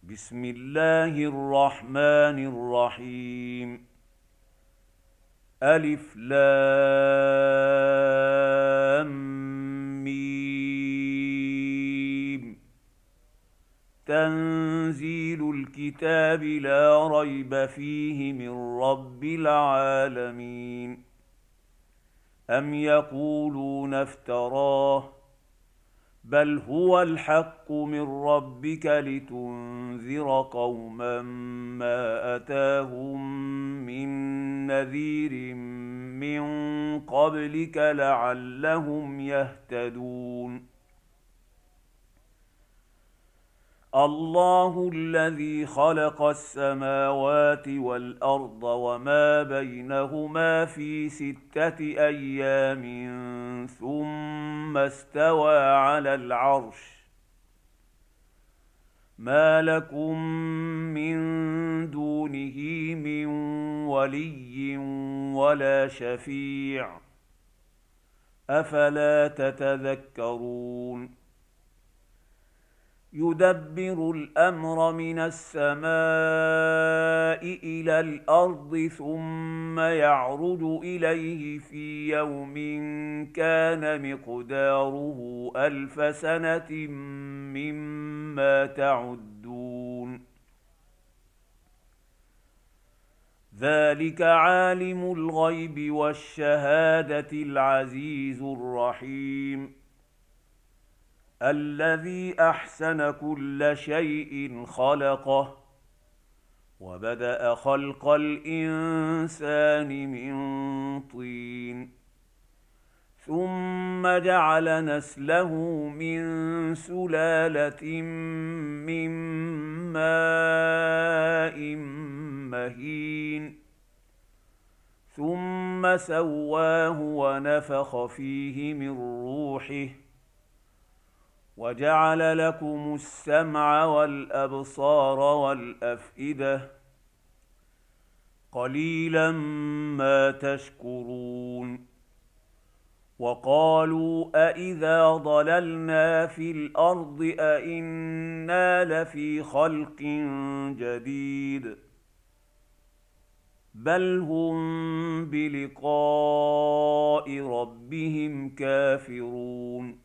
بسم الله الرحمن الرحيم. ألف لام ميم. تنزيل الكتاب لا ريب فيه من رب العالمين. أم يقولون افتراه بل هو الحق من ربك لتنذر قوما ما أتاهم من نذير من قبلك لعلهم يهتدون. الله الذي خلق السماوات والأرض وما بينهما في 6 أيام ثم استوى على العرش. ما لكم من دونه من ولي ولا شفيع أفلا تتذكرون. يدبر الأمر من السماء إلى الأرض ثم يعرج إليه في يوم كان مقداره 1000 سنة مما تعدون. ذلك عالم الغيب والشهادة العزيز الرحيم. الذي أحسن كل شيء خلقه وبدأ خلق الإنسان من طين ثم جعل نسله من سلالة من ماء مهين ثم سواه ونفخ فيه من روحه وجعل لكم السمع والأبصار والأفئدة قليلا ما تشكرون. وقالوا أإذا ضللنا في الأرض أإنا لفي خلق جديد بل هم بلقاء ربهم كافرون.